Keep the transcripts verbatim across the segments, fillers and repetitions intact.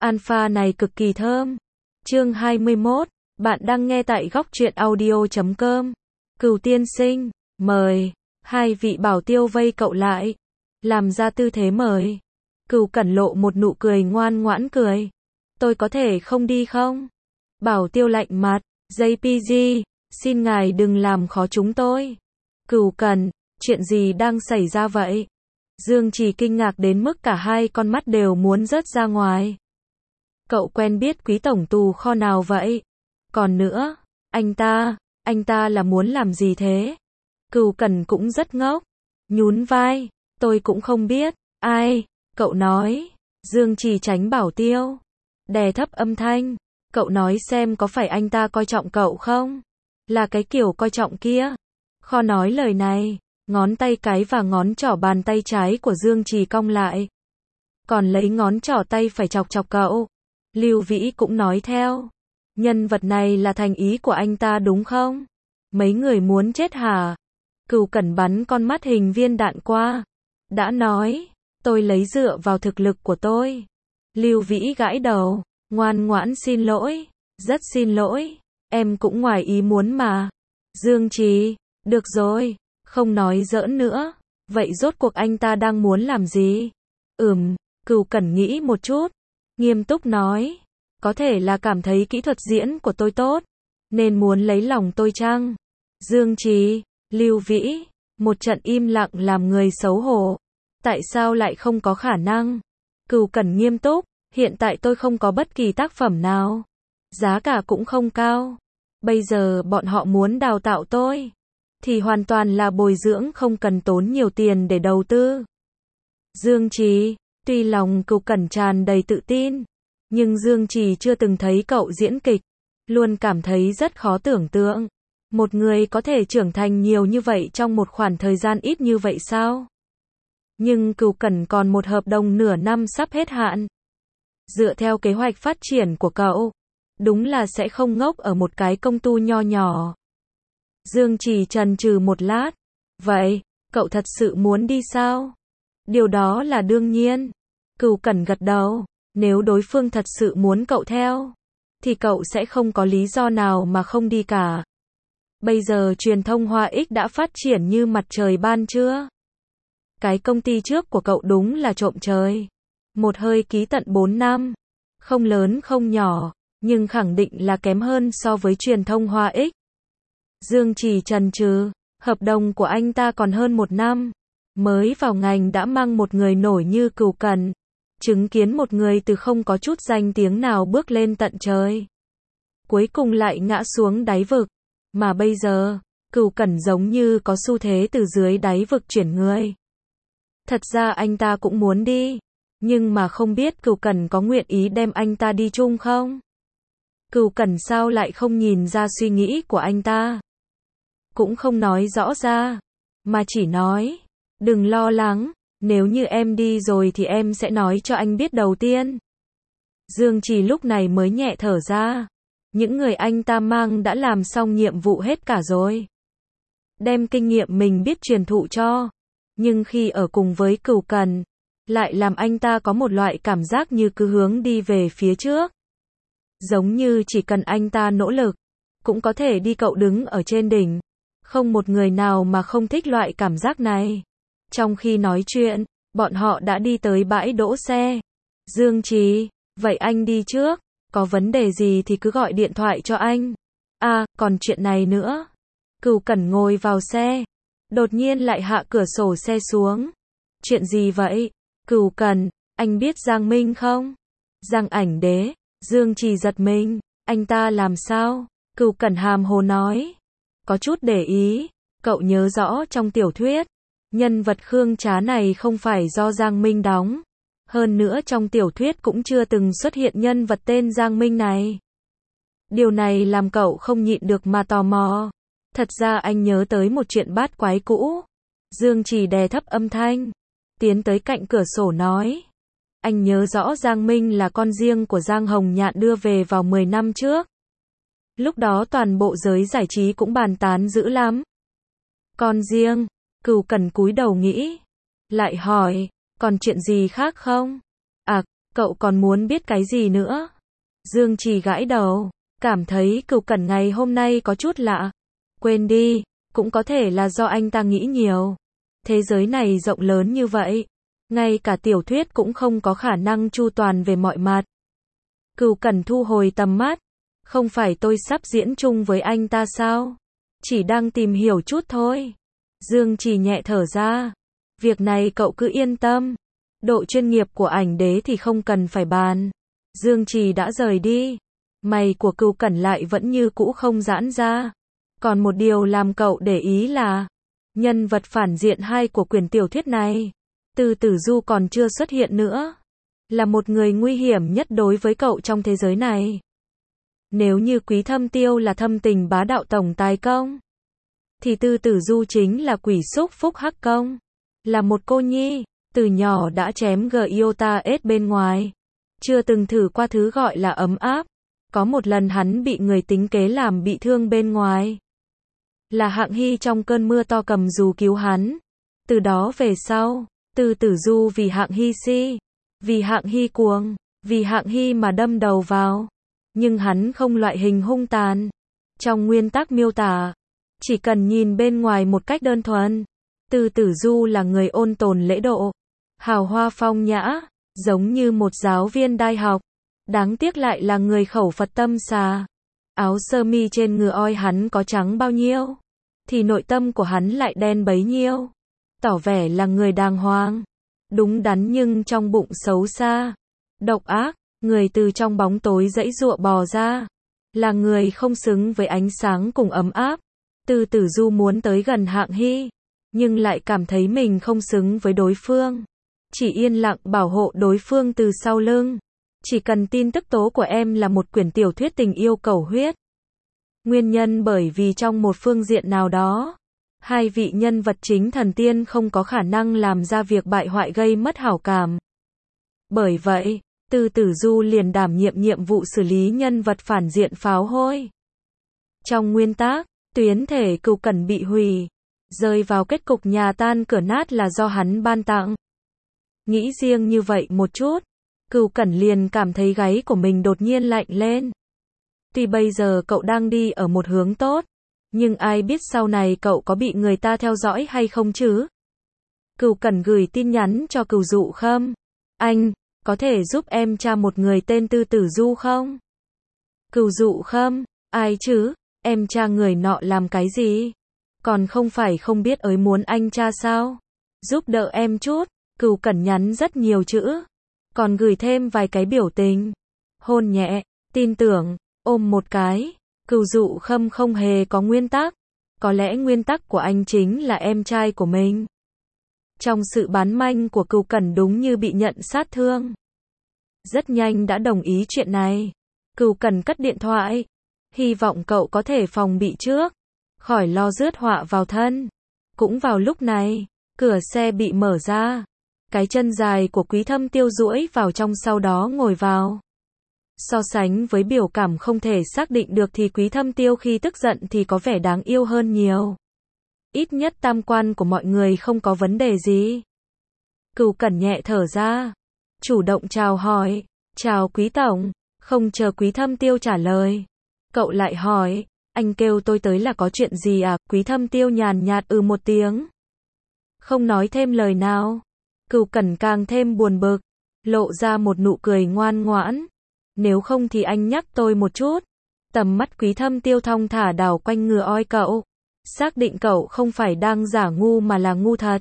alpha này cực kỳ thơm. Chương hai mươi mốt, bạn đang nghe tại góc truyện audio chấm com. Cửu tiên sinh, mời. Hai vị bảo tiêu vây cậu lại, làm ra tư thế mời. Cửu Cẩn lộ một nụ cười ngoan ngoãn cười. Tôi có thể không đi không? Bảo tiêu lạnh mặt, gi pê giê, xin ngài đừng làm khó chúng tôi. Cửu Cẩn, chuyện gì đang xảy ra vậy? Dương Trì kinh ngạc đến mức cả hai con mắt đều muốn rớt ra ngoài. Cậu quen biết quý tổng tù kho nào vậy? Còn nữa, anh ta, anh ta là muốn làm gì thế? Cửu Cẩn cũng rất ngốc, nhún vai, tôi cũng không biết. Ai? Cậu nói. Dương Trì tránh bảo tiêu, đè thấp âm thanh. Cậu nói xem có phải anh ta coi trọng cậu không? Là cái kiểu coi trọng kia. Kho nói lời này, ngón tay cái và ngón trỏ bàn tay trái của Dương Trì cong lại. Còn lấy ngón trỏ tay phải chọc chọc cậu. Lưu Vĩ cũng nói theo. Nhân vật này là thành ý của anh ta đúng không? Mấy người muốn chết hả? Cửu Cẩn bắn con mắt hình viên đạn qua. Đã nói, tôi lấy dựa vào thực lực của tôi. Lưu Vĩ gãi đầu, ngoan ngoãn xin lỗi, rất xin lỗi, em cũng ngoài ý muốn mà. Dương Trì, được rồi, không nói giỡn nữa. Vậy rốt cuộc anh ta đang muốn làm gì? Ừm, Cửu Cẩn nghĩ một chút, nghiêm túc nói, có thể là cảm thấy kỹ thuật diễn của tôi tốt, nên muốn lấy lòng tôi chăng? Dương Trì, Lưu Vĩ, một trận im lặng làm người xấu hổ. Tại sao lại không có khả năng? Cửu Cẩn nghiêm túc, hiện tại tôi không có bất kỳ tác phẩm nào. Giá cả cũng không cao. Bây giờ bọn họ muốn đào tạo tôi, thì hoàn toàn là bồi dưỡng không cần tốn nhiều tiền để đầu tư. Dương Trì, tuy lòng Cửu Cẩn tràn đầy tự tin, nhưng Dương Trì chưa từng thấy cậu diễn kịch, luôn cảm thấy rất khó tưởng tượng. Một người có thể trưởng thành nhiều như vậy trong một khoảng thời gian ít như vậy sao? Nhưng Cửu Cẩn còn một hợp đồng nửa năm sắp hết hạn. Dựa theo kế hoạch phát triển của cậu, đúng là sẽ không ngốc ở một cái công ty nho nhỏ. Dương Trì chần chừ một lát. Vậy, cậu thật sự muốn đi sao? Điều đó là đương nhiên. Cửu Cẩn gật đầu. Nếu đối phương thật sự muốn cậu theo, thì cậu sẽ không có lý do nào mà không đi cả. Bây giờ truyền thông Hoa X đã phát triển như mặt trời ban trưa. Cái công ty trước của cậu đúng là trộm trời. Một hơi ký tận bốn năm. Không lớn không nhỏ, nhưng khẳng định là kém hơn so với truyền thông Hoa X. Dương Trì chần chừ, hợp đồng của anh ta còn hơn một năm. Mới vào ngành đã mang một người nổi như Cửu Cẩn. Chứng kiến một người từ không có chút danh tiếng nào bước lên tận trời. Cuối cùng lại ngã xuống đáy vực. Mà bây giờ, Cửu Cẩn giống như có xu thế từ dưới đáy vực chuyển người. Thật ra anh ta cũng muốn đi, nhưng mà không biết Cửu Cẩn có nguyện ý đem anh ta đi chung không? Cửu Cẩn sao lại không nhìn ra suy nghĩ của anh ta? Cũng không nói rõ ra, mà chỉ nói, đừng lo lắng, nếu như em đi rồi thì em sẽ nói cho anh biết đầu tiên. Dương Trì lúc này mới nhẹ thở ra. Những người anh ta mang đã làm xong nhiệm vụ hết cả rồi. Đem kinh nghiệm mình biết truyền thụ cho. Nhưng khi ở cùng với Cửu Cẩn, lại làm anh ta có một loại cảm giác như cứ hướng đi về phía trước. Giống như chỉ cần anh ta nỗ lực, cũng có thể đi cậu đứng ở trên đỉnh. Không một người nào mà không thích loại cảm giác này. Trong khi nói chuyện, bọn họ đã đi tới bãi đỗ xe. Dương Trì, vậy anh đi trước, có vấn đề gì thì cứ gọi điện thoại cho anh. À, còn chuyện này nữa. Cửu Cẩn ngồi vào xe, đột nhiên lại hạ cửa sổ xe xuống. Chuyện gì vậy? Cửu Cẩn, anh biết Giang Minh không? Giang Ảnh Đế. Dương Trì giật mình, anh ta làm sao? Cửu Cẩn hàm hồ nói. Có chút để ý, cậu nhớ rõ trong tiểu thuyết, nhân vật Khương Trá này không phải do Giang Minh đóng. Hơn nữa trong tiểu thuyết cũng chưa từng xuất hiện nhân vật tên Giang Minh này. Điều này làm cậu không nhịn được mà tò mò. Thật ra anh nhớ tới một chuyện bát quái cũ. Dương Trì đè thấp âm thanh, tiến tới cạnh cửa sổ nói. Anh nhớ rõ Giang Minh là con riêng của Giang Hồng Nhạn đưa về vào mười năm trước. Lúc đó toàn bộ giới giải trí cũng bàn tán dữ lắm. Con riêng, Cửu Cẩn cúi đầu nghĩ. Lại hỏi, còn chuyện gì khác không? À, Cậu còn muốn biết cái gì nữa? Dương Trì gãi đầu, cảm thấy Cửu Cẩn ngày hôm nay có chút lạ. Quên đi, cũng có thể là do anh ta nghĩ nhiều. Thế giới này rộng lớn như vậy, ngay cả tiểu thuyết cũng không có khả năng chu toàn về mọi mặt. Cửu Cẩn thu hồi tầm mắt, không phải tôi sắp diễn chung với anh ta sao? Chỉ đang tìm hiểu chút thôi. Dương Trì nhẹ thở ra, việc này cậu cứ yên tâm. Độ chuyên nghiệp của ảnh đế thì không cần phải bàn. Dương Trì đã rời đi, mày của Cửu Cẩn lại vẫn như cũ không giãn ra. Còn một điều làm cậu để ý là nhân vật phản diện hai của quyển tiểu thuyết này, Từ Tử Du còn chưa xuất hiện nữa, là một người nguy hiểm nhất đối với cậu trong thế giới này. Nếu như Quý Thâm Tiêu là thâm tình bá đạo tổng tài công, thì Từ Tử Du chính là quỷ xúc phúc hắc công, là một cô nhi, từ nhỏ đã chém giota ét bên ngoài, chưa từng thử qua thứ gọi là ấm áp. Có một lần hắn bị người tính kế làm bị thương bên ngoài, là Hạng Hy trong cơn mưa to cầm dù cứu hắn. Từ đó về sau, Từ Tử Du vì Hạng Hy si, vì Hạng Hy cuồng, vì Hạng Hy mà đâm đầu vào. Nhưng hắn không loại hình hung tàn. Trong nguyên tắc miêu tả, chỉ cần nhìn bên ngoài một cách đơn thuần, Từ Tử Du là người ôn tồn lễ độ, hào hoa phong nhã, giống như một giáo viên đại học. Đáng tiếc lại là người khẩu Phật tâm xà. Áo sơ mi trên người oi hắn có trắng bao nhiêu, thì nội tâm của hắn lại đen bấy nhiêu. Tỏ vẻ là người đàng hoàng, đúng đắn nhưng trong bụng xấu xa, độc ác, người từ trong bóng tối giãy giụa bò ra, là người không xứng với ánh sáng cùng ấm áp. Từ Tử Du muốn tới gần Hạng Hy, nhưng lại cảm thấy mình không xứng với đối phương, chỉ yên lặng bảo hộ đối phương từ sau lưng. Chỉ cần tin tức tố của em là một quyển tiểu thuyết tình yêu cầu huyết. Nguyên nhân bởi vì trong một phương diện nào đó, hai vị nhân vật chính thần tiên không có khả năng làm ra việc bại hoại gây mất hảo cảm. Bởi vậy, Từ Tử Du liền đảm nhiệm nhiệm vụ xử lý nhân vật phản diện pháo hôi. Trong nguyên tắc, tuyến thể Cửu Cẩn bị hủy, rơi vào kết cục nhà tan cửa nát là do hắn ban tặng. Nghĩ riêng như vậy một chút, Cửu Cẩn liền cảm thấy gáy của mình đột nhiên lạnh lên. Tuy bây giờ cậu đang đi ở một hướng tốt, nhưng ai biết sau này cậu có bị người ta theo dõi hay không chứ? Cửu Cẩn gửi tin nhắn cho Cửu Dụ Khâm. Anh, có thể giúp em tra một người tên Từ Tử Du không? Cửu Dụ Khâm, ai chứ? Em tra người nọ làm cái gì? Còn không phải không biết ới muốn anh tra sao? Giúp đỡ em chút. Cửu Cẩn nhắn rất nhiều chữ, còn gửi thêm vài cái biểu tình. Hôn nhẹ, tin tưởng, ôm một cái. Cửu Dụ Khâm không hề có nguyên tắc. Có lẽ nguyên tắc của anh chính là em trai của mình. Trong sự bán manh của Cửu Cẩn đúng như bị nhận sát thương. Rất nhanh đã đồng ý chuyện này. Cửu Cẩn cất điện thoại. Hy vọng cậu có thể phòng bị trước, khỏi lo rước họa vào thân. Cũng vào lúc này, cửa xe bị mở ra. Cái chân dài của Quý Thâm Tiêu duỗi vào trong sau đó ngồi vào. So sánh với biểu cảm không thể xác định được thì Quý Thâm Tiêu khi tức giận thì có vẻ đáng yêu hơn nhiều. Ít nhất tam quan của mọi người không có vấn đề gì. Cửu Cẩn nhẹ thở ra, chủ động chào hỏi. Chào Quý Tổng. Không chờ Quý Thâm Tiêu trả lời, cậu lại hỏi, anh kêu tôi tới là có chuyện gì à? Quý Thâm Tiêu nhàn nhạt ừ một tiếng, không nói thêm lời nào. Cửu Cẩn càng thêm buồn bực, lộ ra một nụ cười ngoan ngoãn. Nếu không thì anh nhắc tôi một chút. Tầm mắt Quý Thâm Tiêu thong thả đảo quanh ngừa oi cậu, xác định cậu không phải đang giả ngu mà là ngu thật.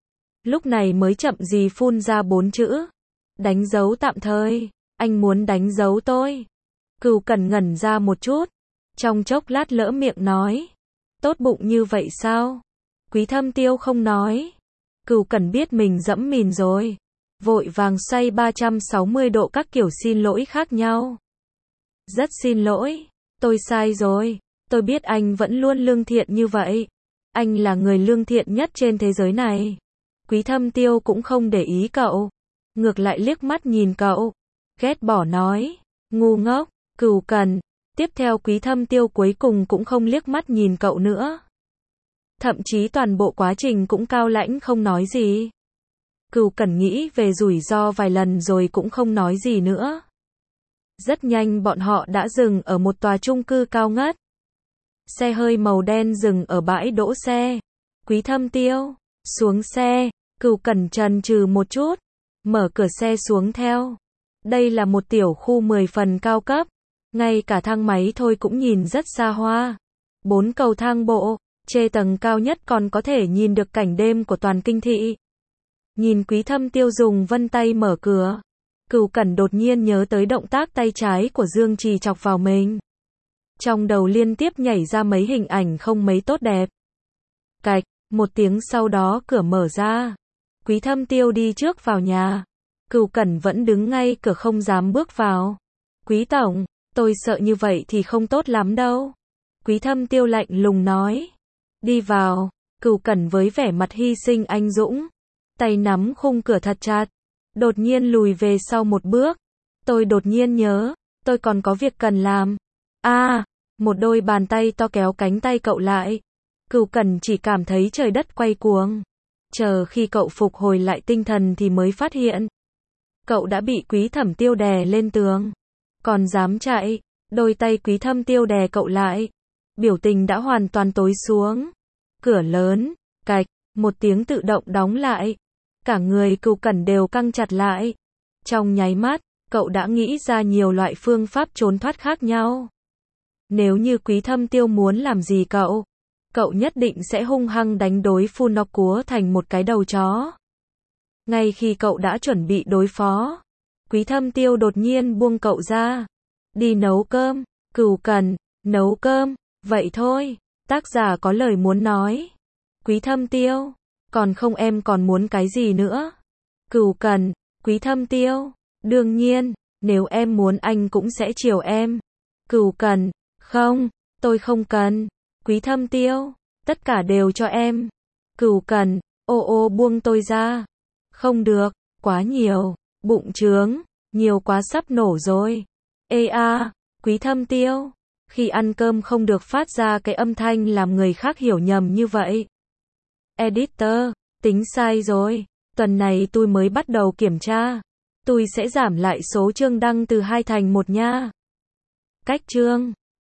Lúc này mới chậm gì phun ra bốn chữ. Đánh dấu tạm thời. Anh muốn đánh dấu tôi. Cửu Cẩn ngẩn ra một chút, trong chốc lát lỡ miệng nói. Tốt bụng như vậy sao? Quý Thâm Tiêu không nói. Cửu Cẩn biết mình dẫm mìn rồi, vội vàng xoay ba trăm sáu mươi độ các kiểu xin lỗi khác nhau. Rất xin lỗi, tôi sai rồi. Tôi biết anh vẫn luôn lương thiện như vậy. Anh là người lương thiện nhất trên thế giới này. Quý Thâm Tiêu cũng không để ý cậu, ngược lại liếc mắt nhìn cậu, ghét bỏ nói, ngu ngốc. Cửu Cẩn. Tiếp theo Quý Thâm Tiêu cuối cùng cũng không liếc mắt nhìn cậu nữa. Thậm chí toàn bộ quá trình cũng cao lãnh không nói gì. Cửu Cẩn nghĩ về rủi ro vài lần rồi cũng không nói gì nữa. Rất nhanh bọn họ đã dừng ở một tòa chung cư cao ngất. Xe hơi màu đen dừng ở bãi đỗ xe. Quý Thâm Tiêu xuống xe, Cửu Cẩn chần chừ một chút, mở cửa xe xuống theo. Đây là một tiểu khu mười phần cao cấp, ngay cả thang máy thôi cũng nhìn rất xa hoa. Bốn cầu thang bộ, trên tầng cao nhất còn có thể nhìn được cảnh đêm của toàn kinh thị. Nhìn Quý Thâm Tiêu dùng vân tay mở cửa, Cửu Cẩn đột nhiên nhớ tới động tác tay trái của Dương Trì chọc vào mình. Trong đầu liên tiếp nhảy ra mấy hình ảnh không mấy tốt đẹp. Cạch, một tiếng sau đó cửa mở ra. Quý Thâm Tiêu đi trước vào nhà. Cửu Cẩn vẫn đứng ngay cửa không dám bước vào. Quý tổng, tôi sợ như vậy thì không tốt lắm đâu. Quý Thâm Tiêu lạnh lùng nói. Đi vào. Cửu Cẩn với vẻ mặt hy sinh anh dũng, tay nắm khung cửa thật chặt, đột nhiên lùi về sau một bước. Tôi đột nhiên nhớ, tôi còn có việc cần làm. A, à, một đôi bàn tay to kéo cánh tay cậu lại. Cửu Cẩn chỉ cảm thấy trời đất quay cuồng. Chờ khi cậu phục hồi lại tinh thần thì mới phát hiện, cậu đã bị Quý Thẩm Tiêu đè lên tường. Còn dám chạy, đôi tay Quý Thâm Tiêu đè cậu lại. Biểu tình đã hoàn toàn tối xuống. Cửa lớn, cạch, một tiếng tự động đóng lại. Cả người Cửu Cẩn đều căng chặt lại. Trong nháy mắt, cậu đã nghĩ ra nhiều loại phương pháp trốn thoát khác nhau. Nếu như Quý Thâm Tiêu muốn làm gì cậu, cậu nhất định sẽ hung hăng đánh đối phương nó cúa thành một cái đầu chó. Ngay khi cậu đã chuẩn bị đối phó, Quý Thâm Tiêu đột nhiên buông cậu ra. Đi nấu cơm. Cửu Cẩn, nấu cơm, vậy thôi. Tác giả có lời muốn nói. Quý Thâm Tiêu, còn không em còn muốn cái gì nữa? Cửu Cẩn, Quý Thâm Tiêu, đương nhiên, nếu em muốn anh cũng sẽ chiều em. Cửu Cẩn, không, tôi không cần. Quý Thâm Tiêu, tất cả đều cho em. Cửu Cẩn, ô ô buông tôi ra. Không được, quá nhiều, bụng trướng, nhiều quá sắp nổ rồi. Ê a, Quý Thâm Tiêu, khi ăn cơm không được phát ra cái âm thanh làm người khác hiểu nhầm như vậy. Editor, tính sai rồi, tuần này tôi mới bắt đầu kiểm tra. Tôi sẽ giảm lại số chương đăng từ hai thành một nha. Cách chương